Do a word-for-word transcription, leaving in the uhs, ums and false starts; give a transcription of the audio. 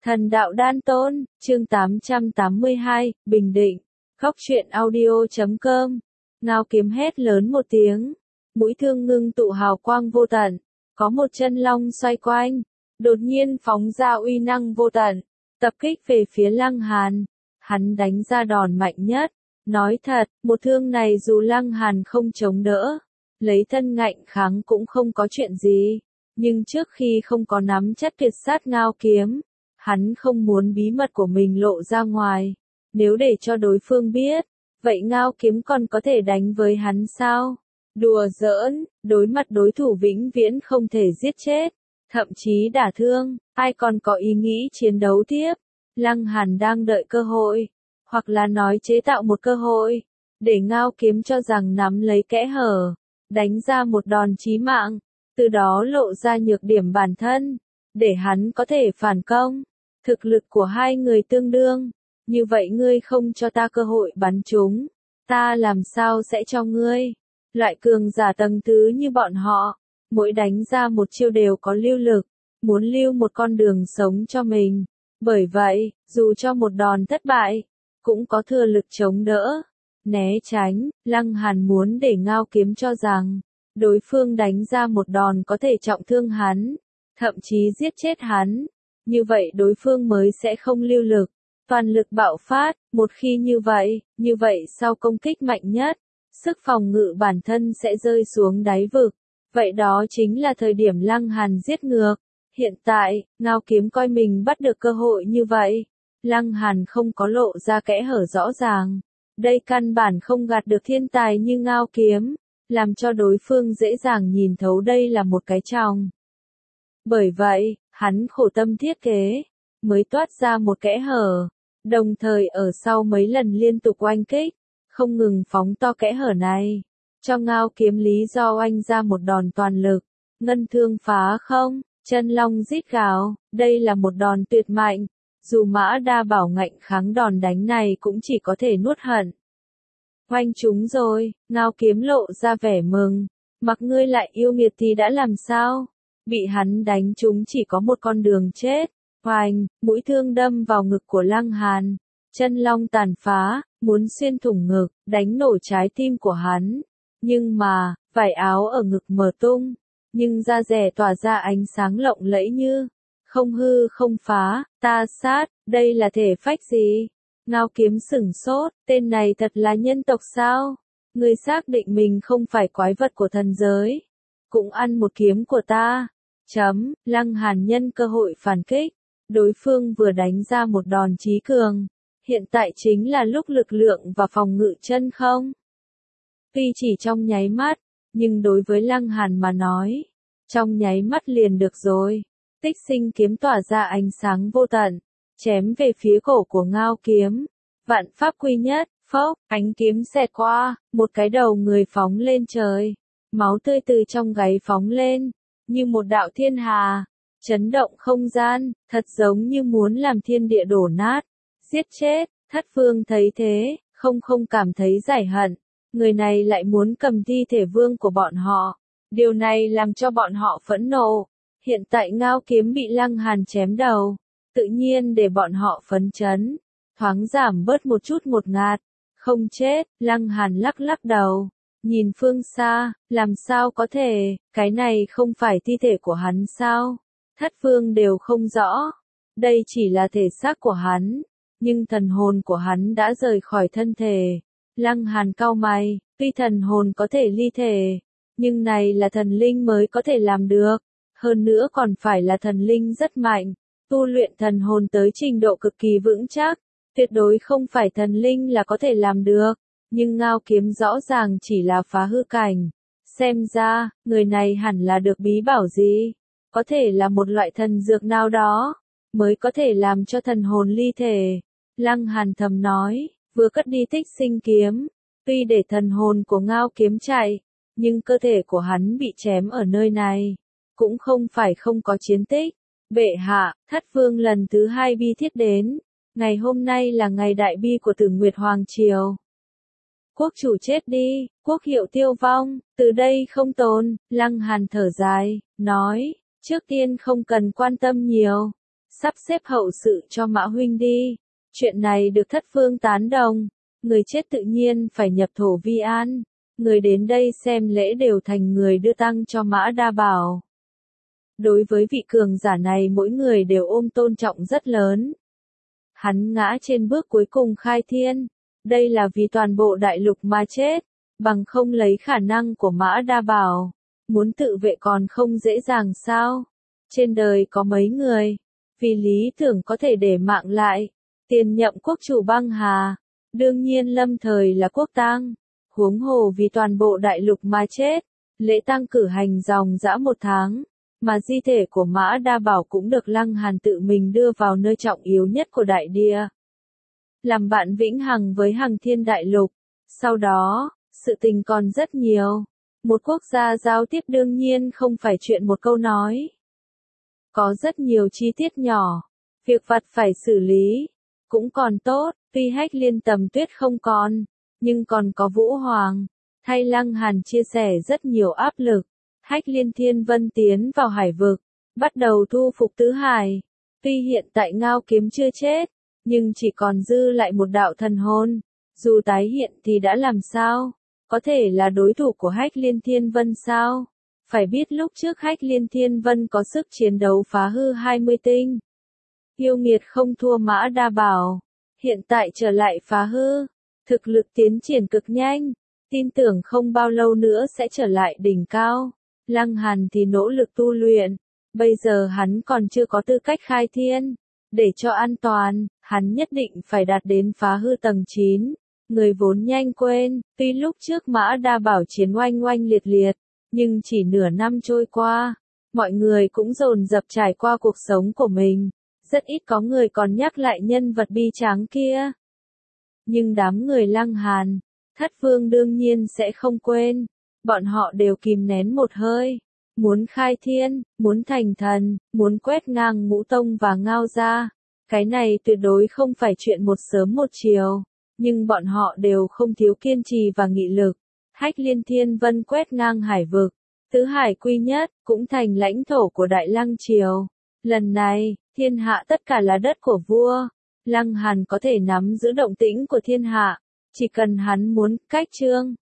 Thần đạo đan tôn, chương tám trăm tám mươi hai, Bình Định, Góc truyện audio chấm com. Ngao Kiếm hét lớn một tiếng, mũi thương ngưng tụ hào quang vô tận, có một chân long xoay quanh, đột nhiên phóng ra uy năng vô tận, tập kích về phía Lăng Hàn. Hắn đánh ra đòn mạnh nhất, nói thật, một thương này dù Lăng Hàn không chống đỡ, lấy thân ngạnh kháng cũng không có chuyện gì, nhưng trước khi không có nắm chắc tuyệt sát Ngao Kiếm, hắn không muốn bí mật của mình lộ ra ngoài, nếu để cho đối phương biết, vậy Ngao Kiếm còn có thể đánh với hắn sao? Đùa giỡn, đối mặt đối thủ vĩnh viễn không thể giết chết, thậm chí đả thương, ai còn có ý nghĩ chiến đấu tiếp. Lăng Hàn đang đợi cơ hội, hoặc là nói chế tạo một cơ hội, để Ngao Kiếm cho rằng nắm lấy kẽ hở, đánh ra một đòn chí mạng, từ đó lộ ra nhược điểm bản thân, để hắn có thể phản công. Thực lực của hai người tương đương, như vậy ngươi không cho ta cơ hội bắn chúng, ta làm sao sẽ cho ngươi? Loại cường giả tầng thứ như bọn họ, mỗi đánh ra một chiêu đều có lưu lực, muốn lưu một con đường sống cho mình. Bởi vậy, dù cho một đòn thất bại, cũng có thừa lực chống đỡ, né tránh. Lăng Hàn muốn để Ngao Kiếm cho rằng, đối phương đánh ra một đòn có thể trọng thương hắn, thậm chí giết chết hắn. Như vậy đối phương mới sẽ không lưu lực, toàn lực bạo phát. Một khi như vậy, như vậy sau công kích mạnh nhất, sức phòng ngự bản thân sẽ rơi xuống đáy vực. Vậy đó chính là thời điểm Lăng Hàn giết ngược. Hiện tại, Ngao Kiếm coi mình bắt được cơ hội như vậy. Lăng Hàn không có lộ ra kẽ hở rõ ràng. Đây căn bản không gạt được thiên tài như Ngao Kiếm, làm cho đối phương dễ dàng nhìn thấu đây là một cái tròng. Bởi vậy, hắn khổ tâm thiết kế, mới toát ra một kẽ hở, đồng thời ở sau mấy lần liên tục oanh kích, không ngừng phóng to kẽ hở này, cho Ngao Kiếm lý do oanh ra một đòn toàn lực, ngân thương phá không, chân long rít gào, đây là một đòn tuyệt mạnh, dù Mã Đa Bảo ngạnh kháng đòn đánh này cũng chỉ có thể nuốt hận. Oanh chúng rồi, Ngao Kiếm lộ ra vẻ mừng, mặc ngươi lại yêu nghiệt thì đã làm sao? Bị hắn đánh trúng chỉ có một con đường chết. Hoành, mũi thương đâm vào ngực của Lăng Hàn, chân long tàn phá, muốn xuyên thủng ngực, đánh nổ trái tim của hắn. Nhưng mà, vải áo ở ngực mở tung, nhưng da rẻ tỏa ra ánh sáng lộng lẫy như không hư không phá. Ta sát, đây là thể phách gì? Ngao Kiếm sửng sốt, tên này thật là nhân tộc sao? Người xác định mình không phải quái vật của thần giới, cũng ăn một kiếm của ta. Chấm, Lăng Hàn nhân cơ hội phản kích, đối phương vừa đánh ra một đòn chí cường, hiện tại chính là lúc lực lượng và phòng ngự chân không. Tuy chỉ trong nháy mắt, nhưng đối với Lăng Hàn mà nói, trong nháy mắt liền được rồi. Tích Sinh kiếm tỏa ra ánh sáng vô tận, chém về phía cổ của Ngao Kiếm. Vạn pháp quy nhất, phốc, ánh kiếm xẹt qua, một cái đầu người phóng lên trời, máu tươi từ trong gáy phóng lên, như một đạo thiên hà, chấn động không gian, thật giống như muốn làm thiên địa đổ nát, giết chết. Thất Vương thấy thế, không không cảm thấy giải hận, người này lại muốn cầm thi thể vương của bọn họ, điều này làm cho bọn họ phẫn nộ. Hiện tại Ngao Kiếm bị Lăng Hàn chém đầu, tự nhiên để bọn họ phấn chấn, thoáng giảm bớt một chút ngột ngạt. Không chết, Lăng Hàn lắc lắc đầu, nhìn phương xa, làm sao có thể, cái này không phải thi thể của hắn sao? Thất Vương đều không rõ, đây chỉ là thể xác của hắn, nhưng thần hồn của hắn đã rời khỏi thân thể. Lăng Hàn cau mày, tuy thần hồn có thể ly thể, nhưng này là thần linh mới có thể làm được, hơn nữa còn phải là thần linh rất mạnh, tu luyện thần hồn tới trình độ cực kỳ vững chắc, tuyệt đối không phải thần linh là có thể làm được. Nhưng Ngao Kiếm rõ ràng chỉ là phá hư cảnh, xem ra, người này hẳn là được bí bảo gì, có thể là một loại thần dược nào đó, mới có thể làm cho thần hồn ly thể. Lăng Hàn thầm nói, vừa cất đi Tích Sinh kiếm, tuy để thần hồn của Ngao Kiếm chạy, nhưng cơ thể của hắn bị chém ở nơi này, cũng không phải không có chiến tích. Bệ hạ, Thất Vương lần thứ hai bi thiết đến, ngày hôm nay là ngày đại bi của Tử Nguyệt Hoàng Triều. Quốc chủ chết đi, quốc hiệu tiêu vong, từ đây không tồn. Lăng Hàn thở dài, nói, trước tiên không cần quan tâm nhiều, sắp xếp hậu sự cho Mã huynh đi. Chuyện này được thất vương tán đồng, người chết tự nhiên phải nhập thổ vi an. Người đến đây xem lễ đều thành người đưa tang cho Mã Đa Bảo. Đối với vị cường giả này mỗi người đều ôm tôn trọng rất lớn. Hắn ngã trên bước cuối cùng khai thiên. Đây là vì toàn bộ đại lục mà chết, bằng không lấy khả năng của Mã Đa Bảo. Muốn tự vệ còn không dễ dàng sao? Trên đời có mấy người, vì lý tưởng có thể để mạng lại. Tiền nhậm quốc chủ băng hà, đương nhiên lâm thời là quốc tang. Huống hồ vì toàn bộ đại lục mà chết, lễ tang cử hành dòng dã một tháng. Mà di thể của Mã Đa Bảo cũng được Lăng Hàn tự mình đưa vào nơi trọng yếu nhất của đại địa. Làm bạn vĩnh hằng với Hằng Thiên Đại Lục. Sau đó, sự tình còn rất nhiều. Một quốc gia giao tiếp đương nhiên không phải chuyện một câu nói. Có rất nhiều chi tiết nhỏ, việc vặt phải xử lý. Cũng còn tốt, tuy Hách Liên Tầm Tuyết không còn, nhưng còn có Vũ Hoàng. Thay Lăng Hàn chia sẻ rất nhiều áp lực. Hách Liên Thiên Vân tiến vào hải vực, bắt đầu thu phục tứ hải. Tuy hiện tại Ngao Kiếm chưa chết, nhưng chỉ còn dư lại một đạo thần hồn. Dù tái hiện thì đã làm sao? Có thể là đối thủ của Hách Liên Thiên Vân sao? Phải biết lúc trước Hách Liên Thiên Vân có sức chiến đấu phá hư hai mươi tinh. Yêu nghiệt không thua Mã Đa Bảo. Hiện tại trở lại phá hư. Thực lực tiến triển cực nhanh. Tin tưởng không bao lâu nữa sẽ trở lại đỉnh cao. Lăng Hàn thì nỗ lực tu luyện. Bây giờ hắn còn chưa có tư cách khai thiên. Để cho an toàn, hắn nhất định phải đạt đến phá hư tầng chín. Người vốn nhanh quên, tuy lúc trước Mã Đa Bảo chiến oanh oanh liệt liệt, nhưng chỉ nửa năm trôi qua, mọi người cũng dồn dập trải qua cuộc sống của mình. Rất ít có người còn nhắc lại nhân vật bi tráng kia. Nhưng đám người Lăng Hàn, Thất Vương đương nhiên sẽ không quên. Bọn họ đều kìm nén một hơi. Muốn khai thiên, muốn thành thần, muốn quét ngang Ngũ Tông và Ngao gia. Cái này tuyệt đối không phải chuyện một sớm một chiều. Nhưng bọn họ đều không thiếu kiên trì và nghị lực. Hách Liên Thiên Vân quét ngang hải vực. Tứ hải quy nhất, cũng thành lãnh thổ của Đại Lăng Triều. Lần này, thiên hạ tất cả là đất của vua. Lăng Hàn có thể nắm giữ động tĩnh của thiên hạ. Chỉ cần hắn muốn, cách trương,